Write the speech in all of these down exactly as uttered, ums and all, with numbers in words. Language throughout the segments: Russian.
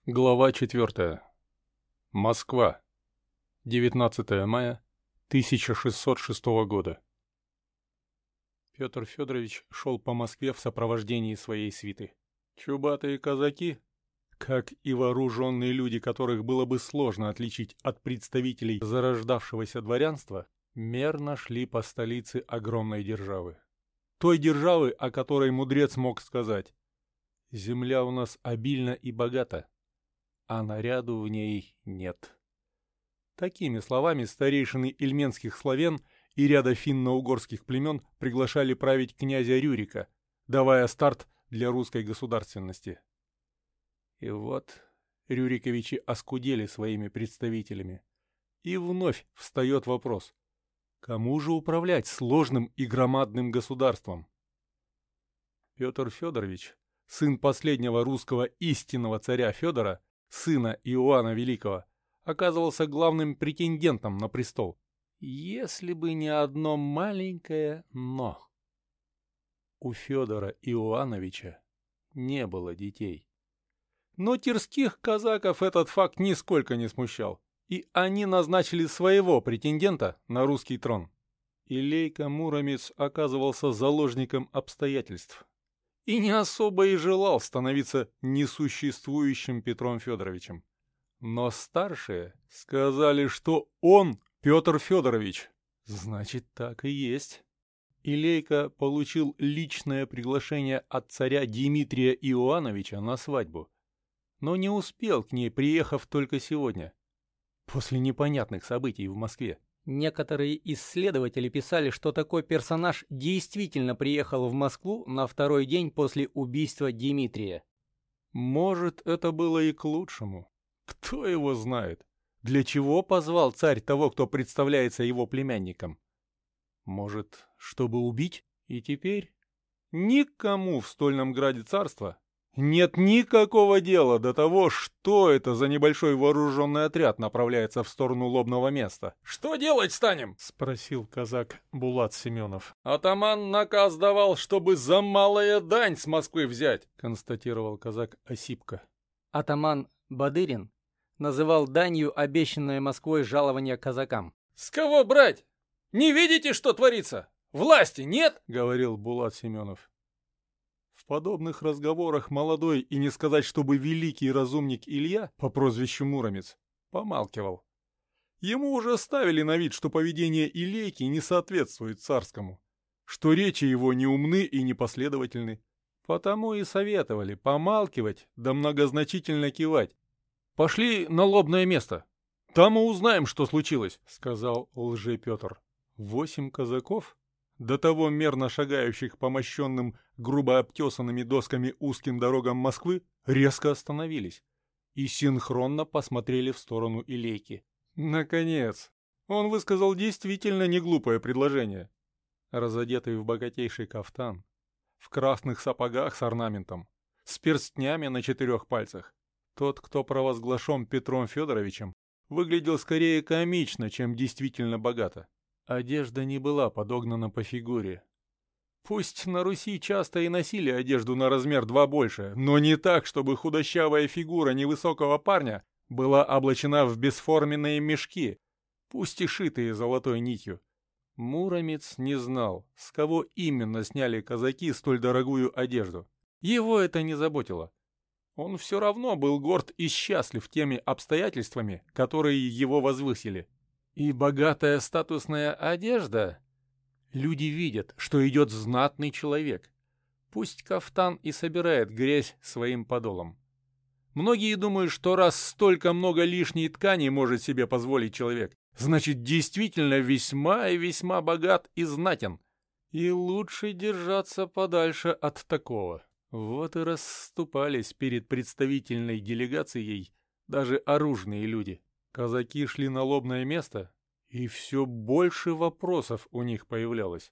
Глава четвертая. Москва. девятнадцатое мая тысяча шестьсот шестого года. Петр Федорович шел по Москве в сопровождении своей свиты. Чубатые казаки, как и вооруженные люди, которых было бы сложно отличить от представителей зарождавшегося дворянства, мерно шли по столице огромной державы. Той державы, о которой мудрец мог сказать: «Земля у нас обильна и богата, а наряду в ней нет». Такими словами старейшины ильменских славян и ряда финно-угорских племен приглашали править князя Рюрика, давая старт для русской государственности. И вот Рюриковичи оскудели своими представителями. И вновь встает вопрос: кому же управлять сложным и громадным государством? Петр Федорович, сын последнего русского истинного царя Федора, сына Иоанна Великого, оказывался главным претендентом на престол. Если бы не одно маленькое «но». У Федора Иоановича не было детей. Но тирских казаков этот факт нисколько не смущал, и они назначили своего претендента на русский трон. Илейка Муромец оказывался заложником обстоятельств и не особо и желал становиться несуществующим Петром Федоровичем. Но старшие сказали, что он Петр Федорович. Значит, так и есть. Илейка получил личное приглашение от царя Дмитрия Иоановича на свадьбу, но не успел к ней, приехав только сегодня, после непонятных событий в Москве. Некоторые исследователи писали, что такой персонаж действительно приехал в Москву на второй день после убийства Дмитрия. Может, это было и к лучшему. Кто его знает? Для чего позвал царь того, кто представляется его племянником? Может, чтобы убить? И теперь никому в стольном граде царства нет никакого дела до того, что это за небольшой вооруженный отряд направляется в сторону лобного места. «Что делать станем?» — спросил казак Булат Семенов. «Атаман наказ давал, чтобы за малая дань с Москвы взять», — констатировал казак Осипка. Атаман Бадырин называл данью обещанное Москвой жалование казакам. «С кого брать? Не видите, что творится? Власти нет?» — говорил Булат Семенов. В подобных разговорах молодой и не сказать, чтобы великий разумник Илья по прозвищу Муромец помалкивал. Ему уже ставили на вид, что поведение Илейки не соответствует царскому, что речи его неумны и непоследовательны. Потому и советовали помалкивать да многозначительно кивать. «Пошли на лобное место. Там мы узнаем, что случилось», — сказал лже-Петр. Восемь казаков, до того мерно шагающих по мощенным, грубо обтесанными досками узким дорогам Москвы, резко остановились и синхронно посмотрели в сторону Илейки. Наконец, он высказал действительно неглупое предложение. Разодетый в богатейший кафтан, в красных сапогах с орнаментом, с перстнями на четырех пальцах, тот, кто провозглашен Петром Федоровичем, выглядел скорее комично, чем действительно богато. Одежда не была подогнана по фигуре. Пусть на Руси часто и носили одежду на размер два больше, но не так, чтобы худощавая фигура невысокого парня была облачена в бесформенные мешки, пусть и шитые золотой нитью. Муромец не знал, с кого именно сняли казаки столь дорогую одежду. Его это не заботило. Он все равно был горд и счастлив теми обстоятельствами, которые его возвысили. И богатая статусная одежда. Люди видят, что идет знатный человек. Пусть кафтан и собирает грязь своим подолом. Многие думают, что раз столько много лишней ткани может себе позволить человек, значит, действительно весьма и весьма богат и знатен. И лучше держаться подальше от такого. Вот и расступались перед представительной делегацией даже оружные люди. Казаки шли на лобное место, и все больше вопросов у них появлялось.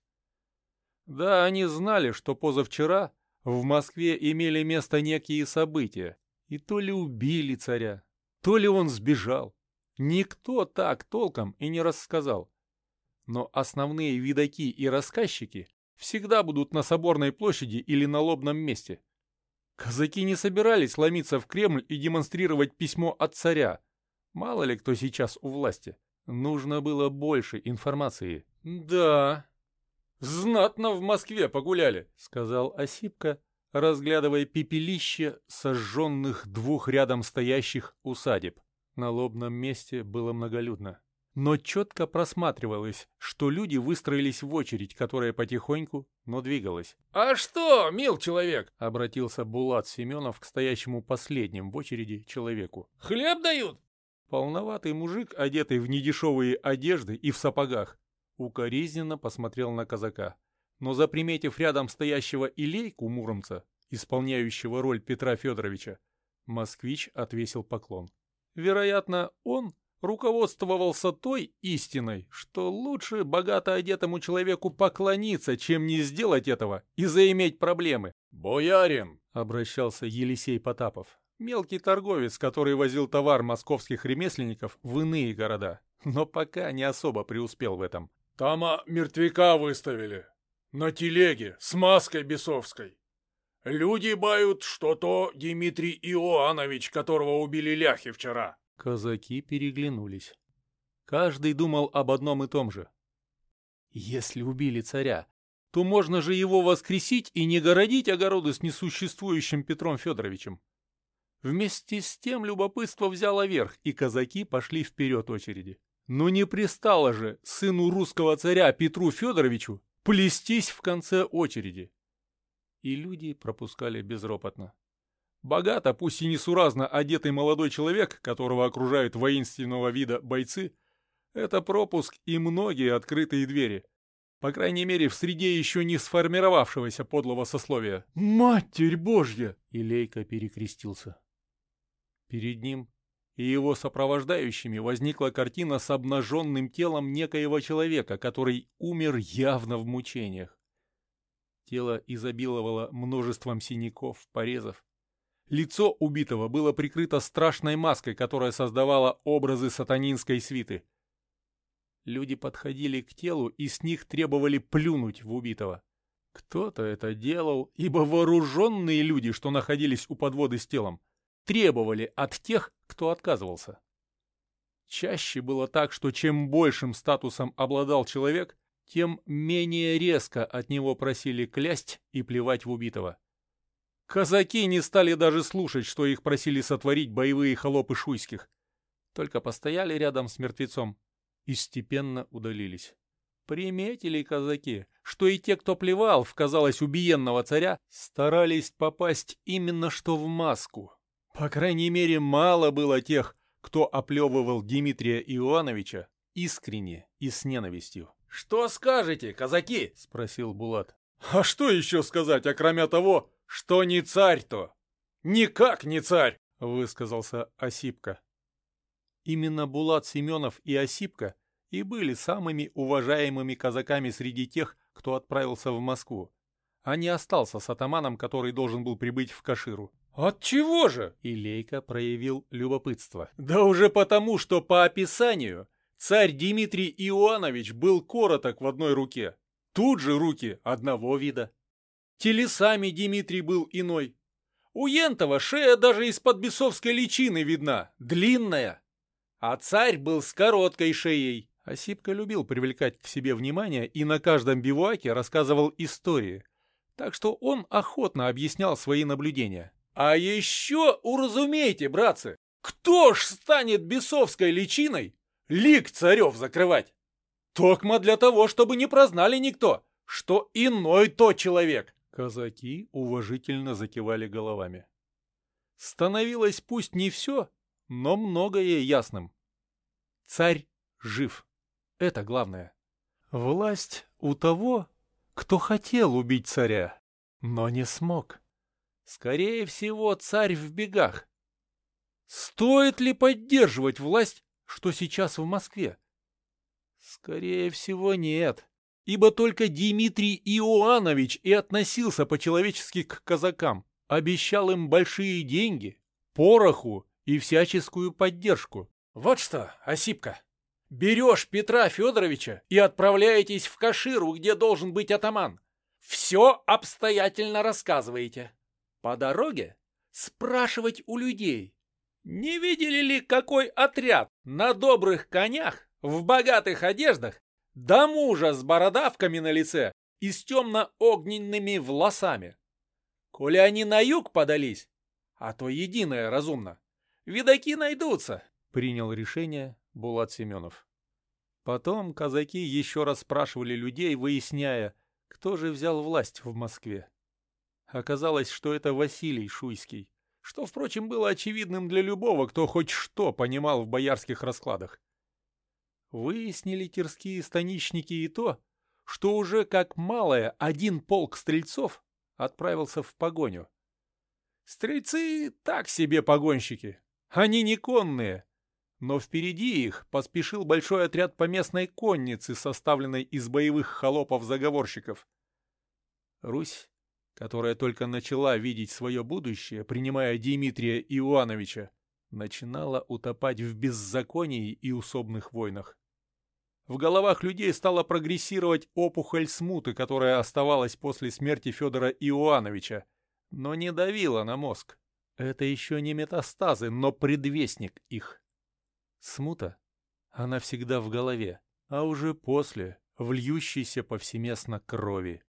Да, они знали, что позавчера в Москве имели место некие события, и то ли убили царя, то ли он сбежал. Никто так толком и не рассказал. Но основные видаки и рассказчики всегда будут на Соборной площади или на лобном месте. Казаки не собирались ломиться в Кремль и демонстрировать письмо от царя. Мало ли кто сейчас у власти. Нужно было больше информации. «Да, знатно в Москве погуляли», — сказал Осипка, разглядывая пепелище сожженных двух рядом стоящих усадеб. На лобном месте было многолюдно. Но четко просматривалось, что люди выстроились в очередь, которая потихоньку, но двигалась. «А что, мил человек?» — обратился Булат Семенов к стоящему последним в очереди человеку. «Хлеб дают?» Полноватый мужик, одетый в недешевые одежды и в сапогах, укоризненно посмотрел на казака. Но заприметив рядом стоящего Илейку Муромца, исполняющего роль Петра Федоровича, москвич отвесил поклон. Вероятно, он руководствовался той истиной, что лучше богато одетому человеку поклониться, чем не сделать этого и заиметь проблемы. «Боярин!» — обращался Елисей Потапов, мелкий торговец, который возил товар московских ремесленников в иные города, но пока не особо преуспел в этом. «Тама мертвяка выставили. На телеге с маской бесовской. Люди бают, что то Дмитрий Иоанович, которого убили ляхи вчера». Казаки переглянулись. Каждый думал об одном и том же. Если убили царя, то можно же его воскресить и не городить огороды с несуществующим Петром Федоровичем. Вместе с тем любопытство взяло верх, и казаки пошли вперед очереди. Но не пристало же сыну русского царя Петру Федоровичу плестись в конце очереди. И люди пропускали безропотно. Богато, пусть и несуразно одетый молодой человек, которого окружают воинственного вида бойцы, это пропуск и многие открытые двери. По крайней мере, в среде еще не сформировавшегося подлого сословия. «Матерь Божья!» — Илейка перекрестился. Перед ним и его сопровождающими возникла картина с обнаженным телом некоего человека, который умер явно в мучениях. Тело изобиловало множеством синяков, порезов. Лицо убитого было прикрыто страшной маской, которая создавала образы сатанинской свиты. Люди подходили к телу и с них требовали плюнуть в убитого. Кто-то это делал, ибо вооруженные люди, что находились у подводы с телом, требовали от тех, кто отказывался. Чаще было так, что чем большим статусом обладал человек, тем менее резко от него просили клясть и плевать в убитого. Казаки не стали даже слушать, что их просили сотворить боевые холопы шуйских. Только постояли рядом с мертвецом и степенно удалились. Приметили казаки, что и те, кто плевал в, казалось, убиенного царя, старались попасть именно что в маску. По крайней мере, мало было тех, кто оплевывал Дмитрия Иоановича искренне и с ненавистью. «Что скажете, казаки?» — спросил Булат. «А что еще сказать, окромя того, что не царь-то? Никак не царь!» — высказался Осипка. Именно Булат Семенов и Осипка и были самыми уважаемыми казаками среди тех, кто отправился в Москву, а не остался с атаманом, который должен был прибыть в Каширу. «Отчего же?» — Илейка проявил любопытство. «Да уже потому, что по описанию царь Дмитрий Иоанович был короток в одной руке. Тут же руки одного вида. Телесами Дмитрий был иной. У Ентова шея даже из-под бесовской личины видна, длинная. А царь был с короткой шеей». Осипка любил привлекать к себе внимание и на каждом бивуаке рассказывал истории, так что он охотно объяснял свои наблюдения. «А еще уразумейте, братцы, кто ж станет бесовской личиной лик царев закрывать? Токмо для того, чтобы не прознали никто, что иной то человек». Казаки уважительно закивали головами. Становилось пусть не все, но многое ясным. Царь жив. Это главное. Власть у того, кто хотел убить царя, но не смог. Скорее всего, царь в бегах. Стоит ли поддерживать власть, что сейчас в Москве? Скорее всего, нет. Ибо только Дмитрий Иоанович и относился по-человечески к казакам. Обещал им большие деньги, пороху и всяческую поддержку. «Вот что, Осипка, берешь Петра Федоровича и отправляетесь в Каширу, где должен быть атаман. Все обстоятельно рассказываете. По дороге спрашивать у людей, не видели ли какой отряд на добрых конях, в богатых одеждах, да мужа с бородавками на лице и с темно-огненными волосами. Коли они на юг подались, а то единое разумно, видаки найдутся, — принял решение Булат Семенов. Потом казаки еще раз спрашивали людей, выясняя, кто же взял власть в Москве. Оказалось, что это Василий Шуйский, что, впрочем, было очевидным для любого, кто хоть что понимал в боярских раскладах. Выяснили тирские станичники и то, что уже как малое один полк стрельцов отправился в погоню. Стрельцы так себе погонщики, они не конные, но впереди их поспешил большой отряд поместной конницы, составленной из боевых холопов-заговорщиков. Русь, которая только начала видеть свое будущее, принимая Дмитрия Иоановича, начинала утопать в беззаконии и усобных войнах. В головах людей стала прогрессировать опухоль смуты, которая оставалась после смерти Федора Иоановича, но не давила на мозг. Это еще не метастазы, но предвестник их. Смута, она всегда в голове, а уже после в льющейся повсеместно крови.